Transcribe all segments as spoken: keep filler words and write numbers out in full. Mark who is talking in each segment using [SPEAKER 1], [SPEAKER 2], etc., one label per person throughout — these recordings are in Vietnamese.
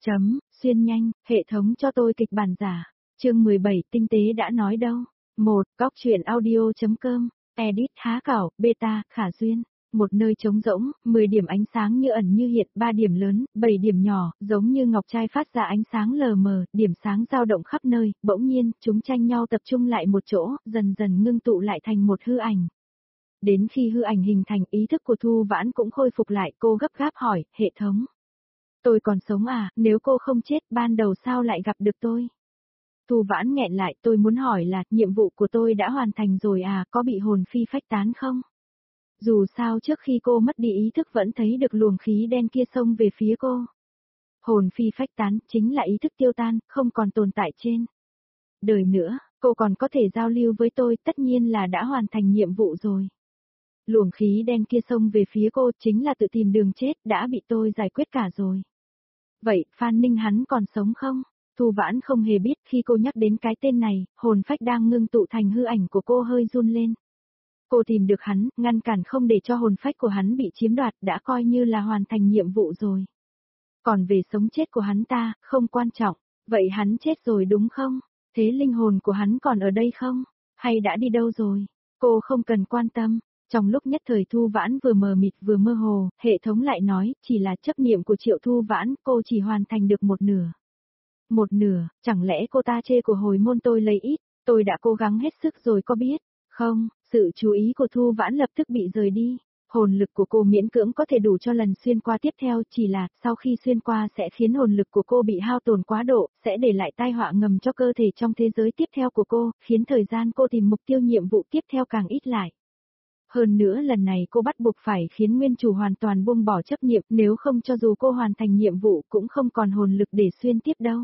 [SPEAKER 1] Chấm, xuyên nhanh, hệ thống cho tôi kịch bản giả. Chương mười bảy tinh tế đã nói đâu. một. Góc truyện audio.com, edit há cảo, beta, khả duyên. Một nơi trống rỗng, mười điểm ánh sáng như ẩn như hiện, ba điểm lớn, bảy điểm nhỏ, giống như ngọc trai phát ra ánh sáng lờ mờ, điểm sáng dao động khắp nơi, bỗng nhiên, chúng tranh nhau tập trung lại một chỗ, dần dần ngưng tụ lại thành một hư ảnh. Đến khi hư ảnh hình thành, ý thức của Thu Vãn cũng khôi phục lại, cô gấp gáp hỏi, hệ thống. Tôi còn sống à, nếu cô không chết, ban đầu sao lại gặp được tôi? Thu Vãn nghẹn lại, tôi muốn hỏi là, nhiệm vụ của tôi đã hoàn thành rồi à, có bị hồn phi phách tán không? Dù sao trước khi cô mất đi ý thức vẫn thấy được luồng khí đen kia xông về phía cô. Hồn phi phách tán, chính là ý thức tiêu tan, không còn tồn tại trên đời nữa, cô còn có thể giao lưu với tôi, tất nhiên là đã hoàn thành nhiệm vụ rồi. Luồng khí đen kia xông về phía cô, chính là tự tìm đường chết, đã bị tôi giải quyết cả rồi. Vậy, Phan Ninh hắn còn sống không? Thu Vãn không hề biết, khi cô nhắc đến cái tên này, hồn phách đang ngưng tụ thành hư ảnh của cô hơi run lên. Cô tìm được hắn, ngăn cản không để cho hồn phách của hắn bị chiếm đoạt, đã coi như là hoàn thành nhiệm vụ rồi. Còn về sống chết của hắn ta, không quan trọng. Vậy hắn chết rồi đúng không? Thế linh hồn của hắn còn ở đây không? Hay đã đi đâu rồi? Cô không cần quan tâm. Trong lúc nhất thời Thu Vãn vừa mờ mịt vừa mơ hồ, hệ thống lại nói, chỉ là chấp niệm của Triệu Thu Vãn, cô chỉ hoàn thành được một nửa. Một nửa, chẳng lẽ cô ta chê của hồi môn tôi lấy ít, tôi đã cố gắng hết sức rồi có biết? Không, sự chú ý của Thu Vãn lập tức bị rời đi. Hồn lực của cô miễn cưỡng có thể đủ cho lần xuyên qua tiếp theo, chỉ là, sau khi xuyên qua sẽ khiến hồn lực của cô bị hao tổn quá độ, sẽ để lại tai họa ngầm cho cơ thể trong thế giới tiếp theo của cô, khiến thời gian cô tìm mục tiêu nhiệm vụ tiếp theo càng ít lại. Hơn nữa lần này cô bắt buộc phải khiến nguyên chủ hoàn toàn buông bỏ chấp niệm, nếu không cho dù cô hoàn thành nhiệm vụ cũng không còn hồn lực để xuyên tiếp đâu.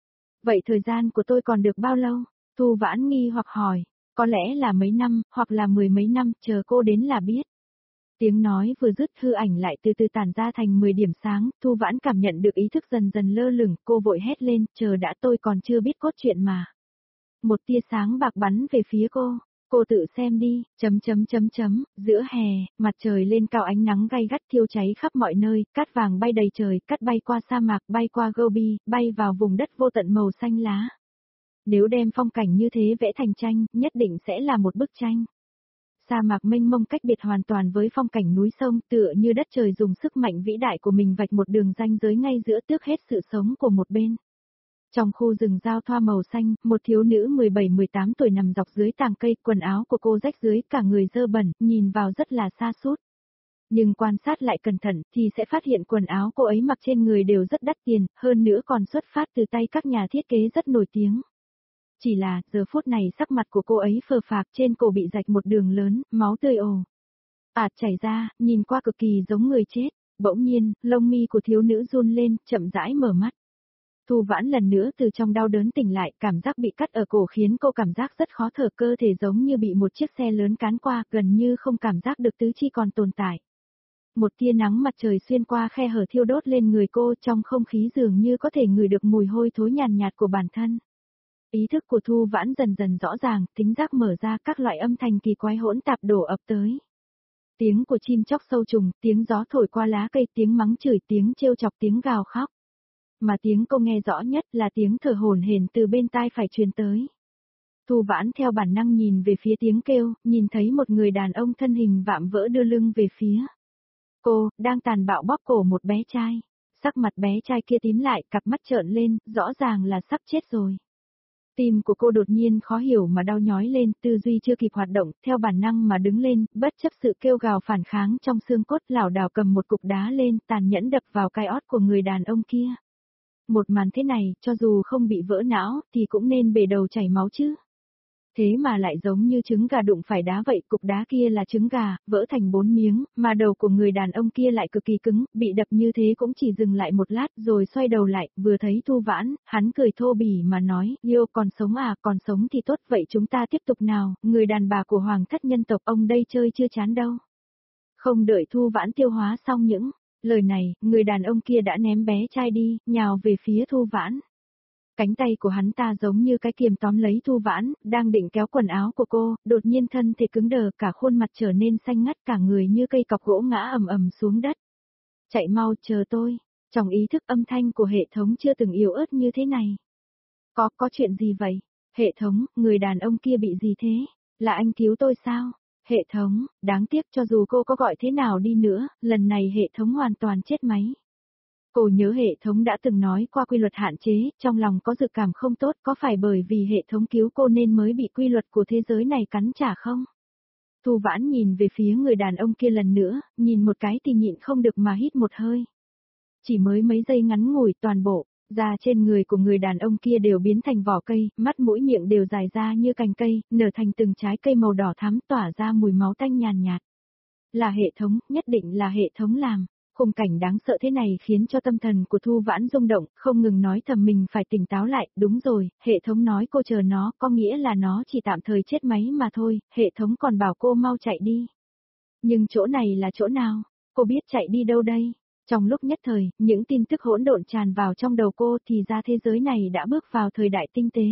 [SPEAKER 1] Vậy thời gian của tôi còn được bao lâu? Thu Vãn nghi hoặc hỏi, có lẽ là mấy năm, hoặc là mười mấy năm, chờ cô đến là biết. Tiếng nói vừa dứt hư ảnh lại từ từ tản ra thành mười điểm sáng, Thu Vãn cảm nhận được ý thức dần dần lơ lửng, cô vội hét lên, chờ đã tôi còn chưa biết cốt truyện mà. Một tia sáng bạc bắn về phía cô. Cô tự xem đi, chấm chấm chấm chấm, giữa hè, mặt trời lên cao ánh nắng gay gắt thiêu cháy khắp mọi nơi, cát vàng bay đầy trời, cát bay qua sa mạc, bay qua Gobi, bay vào vùng đất vô tận màu xanh lá. Nếu đem phong cảnh như thế vẽ thành tranh, nhất định sẽ là một bức tranh. Sa mạc mênh mông cách biệt hoàn toàn với phong cảnh núi sông, tựa như đất trời dùng sức mạnh vĩ đại của mình vạch một đường ranh giới ngay giữa tước hết sự sống của một bên. Trong khu rừng giao thoa màu xanh, một thiếu nữ mười bảy mười tám tuổi nằm dọc dưới tàng cây, quần áo của cô rách rưới, cả người dơ bẩn, nhìn vào rất là sa sút. Nhưng quan sát lại cẩn thận, thì sẽ phát hiện quần áo cô ấy mặc trên người đều rất đắt tiền, hơn nữa còn xuất phát từ tay các nhà thiết kế rất nổi tiếng. Chỉ là, giờ phút này sắc mặt của cô ấy phờ phạc, trên cổ bị rạch một đường lớn, máu tươi ồ ạt chảy ra, nhìn qua cực kỳ giống người chết. Bỗng nhiên, lông mi của thiếu nữ run lên, chậm rãi mở mắt. Thu Vãn lần nữa từ trong đau đớn tỉnh lại, cảm giác bị cắt ở cổ khiến cô cảm giác rất khó thở, cơ thể giống như bị một chiếc xe lớn cán qua, gần như không cảm giác được tứ chi còn tồn tại. Một tia nắng mặt trời xuyên qua khe hở thiêu đốt lên người cô, trong không khí dường như có thể ngửi được mùi hôi thối nhàn nhạt của bản thân. Ý thức của Thu Vãn dần dần rõ ràng, thính giác mở ra, các loại âm thanh kỳ quái hỗn tạp đổ ập tới. Tiếng của chim chóc sâu trùng, tiếng gió thổi qua lá cây, tiếng mắng chửi, tiếng trêu chọc, tiếng gào khóc. Mà tiếng cô nghe rõ nhất là tiếng thở hổn hển từ bên tai phải truyền tới. Thu Vãn theo bản năng nhìn về phía tiếng kêu, nhìn thấy một người đàn ông thân hình vạm vỡ đưa lưng về phía cô, đang tàn bạo bóp cổ một bé trai. Sắc mặt bé trai kia tím lại, cặp mắt trợn lên, rõ ràng là sắp chết rồi. Tim của cô đột nhiên khó hiểu mà đau nhói lên, tư duy chưa kịp hoạt động, theo bản năng mà đứng lên, bất chấp sự kêu gào phản kháng trong xương cốt, lảo đảo cầm một cục đá lên, tàn nhẫn đập vào cái ót của người đàn ông kia. Một màn thế này, cho dù không bị vỡ não, thì cũng nên bể đầu chảy máu chứ. Thế mà lại giống như trứng gà đụng phải đá vậy, cục đá kia là trứng gà, vỡ thành bốn miếng, mà đầu của người đàn ông kia lại cực kỳ cứng, bị đập như thế cũng chỉ dừng lại một lát rồi xoay đầu lại, vừa thấy Thu Vãn, hắn cười thô bỉ mà nói, yêu còn sống à, còn sống thì tốt, vậy chúng ta tiếp tục nào, người đàn bà của hoàng thất nhân tộc ông đây chơi chưa chán đâu. Không đợi Thu Vãn tiêu hóa xong những lời này, người đàn ông kia đã ném bé trai đi, nhào về phía Thu Vãn. Cánh tay của hắn ta giống như cái kiềm tóm lấy Thu Vãn, đang định kéo quần áo của cô, đột nhiên thân thể cứng đờ, cả khuôn mặt trở nên xanh ngắt, cả người như cây cọc gỗ ngã ầm ầm xuống đất. Chạy mau, chờ tôi. Trong ý thức âm thanh của hệ thống chưa từng yếu ớt như thế này. Có, có chuyện gì vậy? Hệ thống, người đàn ông kia bị gì thế? Là anh cứu tôi sao? Hệ thống, đáng tiếc cho dù cô có gọi thế nào đi nữa, lần này hệ thống hoàn toàn chết máy. Cô nhớ hệ thống đã từng nói qua quy luật hạn chế, trong lòng có dự cảm không tốt, có phải bởi vì hệ thống cứu cô nên mới bị quy luật của thế giới này cắn trả không? Thu Vãn nhìn về phía người đàn ông kia lần nữa, nhìn một cái thì nhịn không được mà hít một hơi. Chỉ mới mấy giây ngắn ngủi toàn bộ, da trên người của người đàn ông kia đều biến thành vỏ cây, mắt mũi miệng đều dài ra như cành cây, nở thành từng trái cây màu đỏ thắm tỏa ra mùi máu tanh nhàn nhạt. Là hệ thống, nhất định là hệ thống làm. Khung cảnh đáng sợ thế này khiến cho tâm thần của Thu Vãn rung động, không ngừng nói thầm mình phải tỉnh táo lại, đúng rồi, hệ thống nói cô chờ nó, có nghĩa là nó chỉ tạm thời chết máy mà thôi, hệ thống còn bảo cô mau chạy đi. Nhưng chỗ này là chỗ nào? Cô biết chạy đi đâu đây? Trong lúc nhất thời, những tin tức hỗn độn tràn vào trong đầu cô thì ra thế giới này đã bước vào thời đại tinh tế.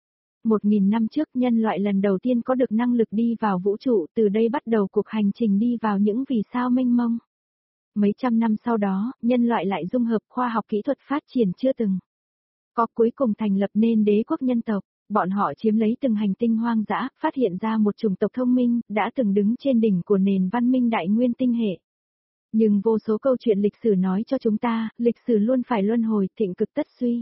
[SPEAKER 1] Một nghìn năm trước nhân loại lần đầu tiên có được năng lực đi vào vũ trụ, từ đây bắt đầu cuộc hành trình đi vào những vì sao mênh mông. Mấy trăm năm sau đó, nhân loại lại dung hợp khoa học kỹ thuật phát triển chưa từng có, cuối cùng thành lập nên đế quốc nhân tộc. Bọn họ chiếm lấy từng hành tinh hoang dã, phát hiện ra một chủng tộc thông minh, đã từng đứng trên đỉnh của nền văn minh đại nguyên tinh hệ. Nhưng vô số câu chuyện lịch sử nói cho chúng ta, lịch sử luôn phải luân hồi, thịnh cực tất suy.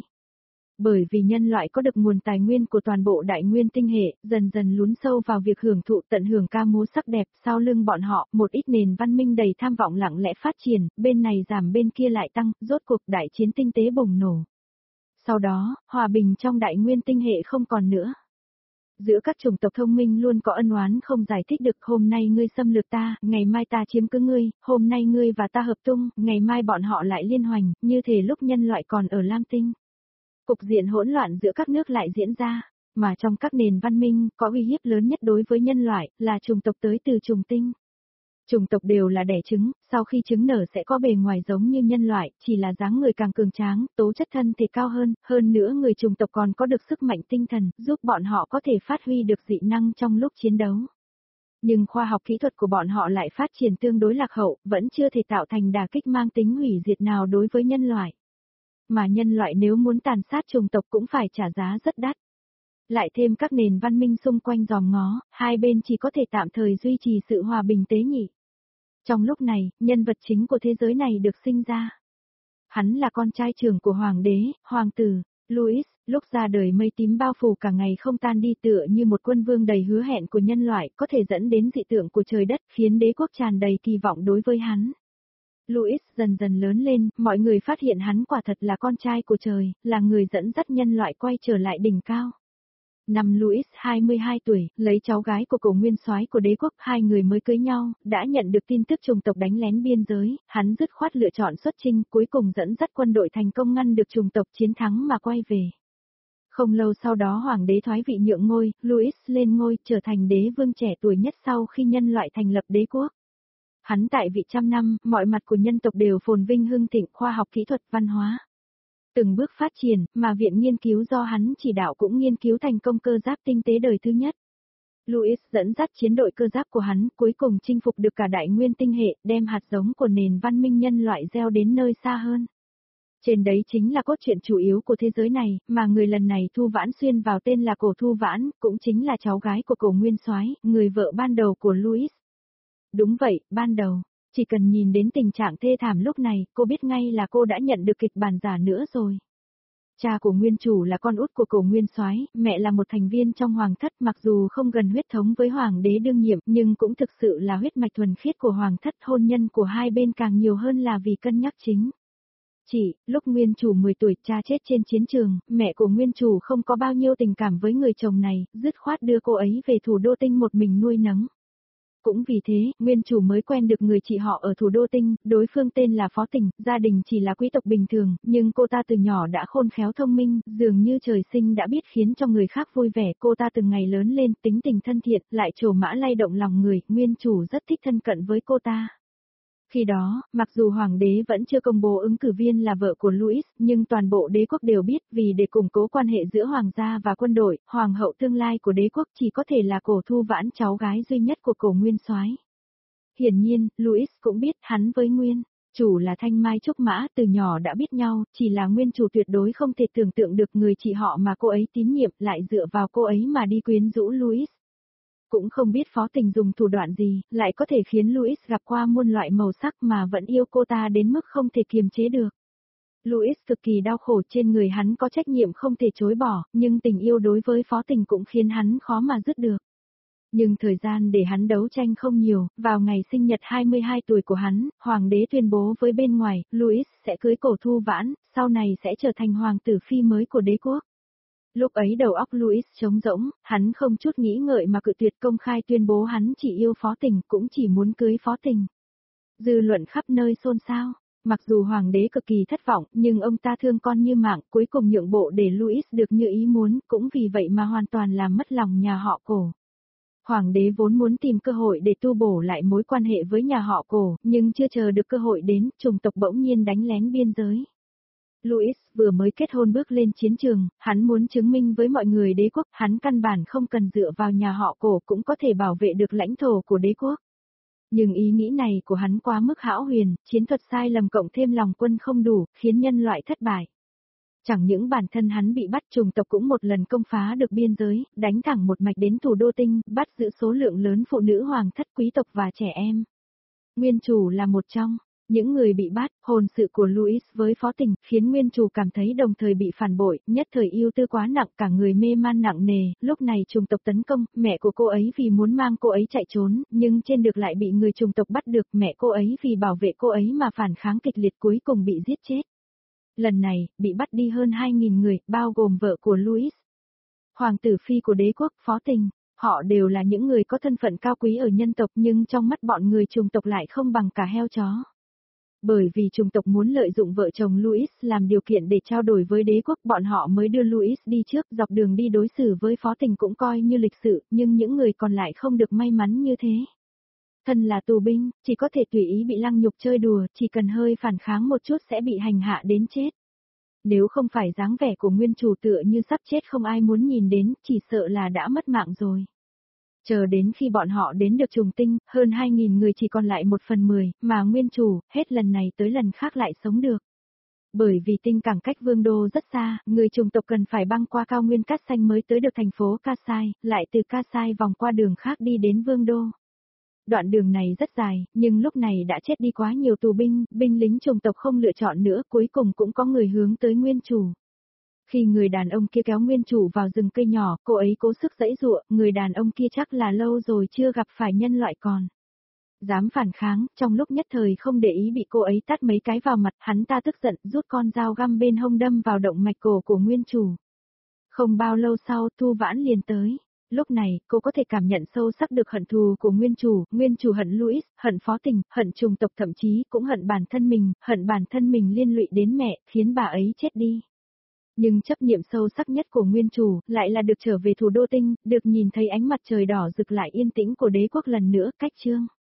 [SPEAKER 1] Bởi vì nhân loại có được nguồn tài nguyên của toàn bộ đại nguyên tinh hệ, dần dần lún sâu vào việc hưởng thụ tận hưởng ca múa sắc đẹp, sau lưng bọn họ, một ít nền văn minh đầy tham vọng lặng lẽ phát triển, bên này giảm bên kia lại tăng, rốt cuộc đại chiến tinh tế bùng nổ. Sau đó, hòa bình trong đại nguyên tinh hệ không còn nữa. Giữa các chủng tộc thông minh luôn có ân oán không giải thích được, hôm nay ngươi xâm lược ta, ngày mai ta chiếm cứ ngươi, hôm nay ngươi và ta hợp tung, ngày mai bọn họ lại liên hoành, như thể lúc nhân loại còn ở Lam Tinh. Cục diện hỗn loạn giữa các nước lại diễn ra, mà trong các nền văn minh, có uy hiếp lớn nhất đối với nhân loại, là chủng tộc tới từ trùng tinh. Chủng tộc đều là đẻ trứng, sau khi trứng nở sẽ có bề ngoài giống như nhân loại, chỉ là dáng người càng cường tráng, tố chất thân thể cao hơn, hơn nữa người chủng tộc còn có được sức mạnh tinh thần, giúp bọn họ có thể phát huy được dị năng trong lúc chiến đấu. Nhưng khoa học kỹ thuật của bọn họ lại phát triển tương đối lạc hậu, vẫn chưa thể tạo thành đả kích mang tính hủy diệt nào đối với nhân loại. Mà nhân loại nếu muốn tàn sát chủng tộc cũng phải trả giá rất đắt. Lại thêm các nền văn minh xung quanh giòm ngó, hai bên chỉ có thể tạm thời duy trì sự hòa bình tế nhị. Trong lúc này, nhân vật chính của thế giới này được sinh ra. Hắn là con trai trưởng của hoàng đế, hoàng tử, Louis, lúc ra đời mây tím bao phủ cả ngày không tan đi tựa như một quân vương đầy hứa hẹn của nhân loại, có thể dẫn đến dị tượng của trời đất, khiến đế quốc tràn đầy kỳ vọng đối với hắn. Louis dần dần lớn lên, mọi người phát hiện hắn quả thật là con trai của trời, là người dẫn dắt nhân loại quay trở lại đỉnh cao. Năm Louis hai mươi hai tuổi, lấy cháu gái của cổ nguyên soái của đế quốc, hai người mới cưới nhau, đã nhận được tin tức chủng tộc đánh lén biên giới, hắn dứt khoát lựa chọn xuất chinh, cuối cùng dẫn dắt quân đội thành công ngăn được chủng tộc chiến thắng mà quay về. Không lâu sau đó hoàng đế thoái vị nhượng ngôi, Louis lên ngôi, trở thành đế vương trẻ tuổi nhất sau khi nhân loại thành lập đế quốc. Hắn tại vị trăm năm, mọi mặt của nhân tộc đều phồn vinh hưng thịnh, khoa học kỹ thuật, văn hóa từng bước phát triển, mà viện nghiên cứu do hắn chỉ đạo cũng nghiên cứu thành công cơ giáp tinh tế đời thứ nhất. Louis dẫn dắt chiến đội cơ giáp của hắn, cuối cùng chinh phục được cả đại nguyên tinh hệ, đem hạt giống của nền văn minh nhân loại gieo đến nơi xa hơn. Trên đấy chính là cốt truyện chủ yếu của thế giới này, mà người lần này Thu Vãn xuyên vào tên là Cổ Thu Vãn, cũng chính là cháu gái của cổ nguyên soái, người vợ ban đầu của Louis. Đúng vậy, ban đầu. Chỉ cần nhìn đến tình trạng thê thảm lúc này, cô biết ngay là cô đã nhận được kịch bản giả nữa rồi. Cha của nguyên chủ là con út của cổ nguyên soái, mẹ là một thành viên trong hoàng thất, mặc dù không gần huyết thống với hoàng đế đương nhiệm, nhưng cũng thực sự là huyết mạch thuần khiết của hoàng thất, hôn nhân của hai bên càng nhiều hơn là vì cân nhắc chính. Chỉ, lúc nguyên chủ mười tuổi, cha chết trên chiến trường, mẹ của nguyên chủ không có bao nhiêu tình cảm với người chồng này, dứt khoát đưa cô ấy về thủ đô tinh một mình nuôi nấng. Cũng vì thế, nguyên chủ mới quen được người chị họ ở thủ đô tinh, đối phương tên là Phó Tình, gia đình chỉ là quý tộc bình thường, nhưng cô ta từ nhỏ đã khôn khéo thông minh, dường như trời sinh đã biết khiến cho người khác vui vẻ, cô ta từng ngày lớn lên, tính tình thân thiện, lại trổ mã lay động lòng người, nguyên chủ rất thích thân cận với cô ta. Khi đó, mặc dù hoàng đế vẫn chưa công bố ứng cử viên là vợ của Louis, nhưng toàn bộ đế quốc đều biết, vì để củng cố quan hệ giữa hoàng gia và quân đội, hoàng hậu tương lai của đế quốc chỉ có thể là Cổ Thu Vãn, cháu gái duy nhất của cổ nguyên soái. Hiển nhiên, Louis cũng biết hắn với nguyên Chủ là Thanh Mai Trúc Mã, từ nhỏ đã biết nhau, chỉ là nguyên chủ tuyệt đối không thể tưởng tượng được người chị họ mà cô ấy tín nhiệm lại dựa vào cô ấy mà đi quyến rũ Louis. Cũng không biết Phó Tình dùng thủ đoạn gì, lại có thể khiến Louis gặp qua muôn loại màu sắc mà vẫn yêu cô ta đến mức không thể kiềm chế được. Louis cực kỳ đau khổ, trên người hắn có trách nhiệm không thể chối bỏ, nhưng tình yêu đối với Phó Tình cũng khiến hắn khó mà dứt được. Nhưng thời gian để hắn đấu tranh không nhiều, vào ngày sinh nhật hai mươi hai tuổi của hắn, hoàng đế tuyên bố với bên ngoài, Louis sẽ cưới Cổ Thu Vãn, sau này sẽ trở thành hoàng tử phi mới của đế quốc. Lúc ấy đầu óc Louis trống rỗng, hắn không chút nghĩ ngợi mà cự tuyệt công khai tuyên bố hắn chỉ yêu Phó Tình, cũng chỉ muốn cưới Phó Tình. Dư luận khắp nơi xôn xao. Mặc dù hoàng đế cực kỳ thất vọng, nhưng ông ta thương con như mạng, cuối cùng nhượng bộ để Louis được như ý muốn, cũng vì vậy mà hoàn toàn làm mất lòng nhà họ Cổ. Hoàng đế vốn muốn tìm cơ hội để tu bổ lại mối quan hệ với nhà họ Cổ, nhưng chưa chờ được cơ hội đến, chủng tộc bỗng nhiên đánh lén biên giới. Louis vừa mới kết hôn bước lên chiến trường, hắn muốn chứng minh với mọi người đế quốc, hắn căn bản không cần dựa vào nhà họ Cổ cũng có thể bảo vệ được lãnh thổ của đế quốc. Nhưng ý nghĩ này của hắn quá mức hão huyền, chiến thuật sai lầm cộng thêm lòng quân không đủ, khiến nhân loại thất bại. Chẳng những bản thân hắn bị bắt, chủng tộc cũng một lần công phá được biên giới, đánh thẳng một mạch đến thủ đô Tinh, bắt giữ số lượng lớn phụ nữ hoàng thất quý tộc và trẻ em. Nguyên chủ là một trong những người bị bắt. Hôn sự của Louis với Phó Tình khiến nguyên chủ cảm thấy đồng thời bị phản bội, nhất thời yêu tư quá nặng, cả người mê man nặng nề. Lúc này chủng tộc tấn công, mẹ của cô ấy vì muốn mang cô ấy chạy trốn, nhưng trên được lại bị người chủng tộc bắt được, mẹ cô ấy vì bảo vệ cô ấy mà phản kháng kịch liệt, cuối cùng bị giết chết. Lần này, bị bắt đi hơn hai nghìn người, bao gồm vợ của Louis. Hoàng tử phi của đế quốc, Phó Tình, họ đều là những người có thân phận cao quý ở nhân tộc, nhưng trong mắt bọn người chủng tộc lại không bằng cả heo chó. Bởi vì chủng tộc muốn lợi dụng vợ chồng Louis làm điều kiện để trao đổi với đế quốc, bọn họ mới đưa Louis đi trước, dọc đường đi đối xử với Phó Tình cũng coi như lịch sự, nhưng những người còn lại không được may mắn như thế. Thân là tù binh, chỉ có thể tùy ý bị lăng nhục chơi đùa, chỉ cần hơi phản kháng một chút sẽ bị hành hạ đến chết. Nếu không phải dáng vẻ của nguyên chủ tựa như sắp chết không ai muốn nhìn đến, chỉ sợ là đã mất mạng rồi. Chờ đến khi bọn họ đến được trùng tinh, hơn hai nghìn người chỉ còn lại một phần mười, mà nguyên chủ, hết lần này tới lần khác lại sống được. Bởi vì tinh cảng cách vương đô rất xa, người chủng tộc cần phải băng qua cao nguyên cát xanh mới tới được thành phố Kasai, lại từ Kasai vòng qua đường khác đi đến vương đô. Đoạn đường này rất dài, nhưng lúc này đã chết đi quá nhiều tù binh, binh lính chủng tộc không lựa chọn nữa, cuối cùng cũng có người hướng tới nguyên chủ. Khi người đàn ông kia kéo nguyên chủ vào rừng cây nhỏ, cô ấy cố sức giãy giụa, người đàn ông kia chắc là lâu rồi chưa gặp phải nhân loại còn. Dám phản kháng, trong lúc nhất thời không để ý bị cô ấy tát mấy cái vào mặt, hắn ta tức giận, rút con dao găm bên hông đâm vào động mạch cổ của nguyên chủ. Không bao lâu sau, Thu Vãn liền tới. Lúc này, cô có thể cảm nhận sâu sắc được hận thù của nguyên chủ, nguyên chủ hận Louis, hận Phó Tình, hận chủng tộc, thậm chí cũng hận bản thân mình, hận bản thân mình liên lụy đến mẹ, khiến bà ấy chết đi. Nhưng chấp niệm sâu sắc nhất của nguyên chủ, lại là được trở về thủ đô Tinh, được nhìn thấy ánh mặt trời đỏ rực lại yên tĩnh của đế quốc lần nữa, cách chương.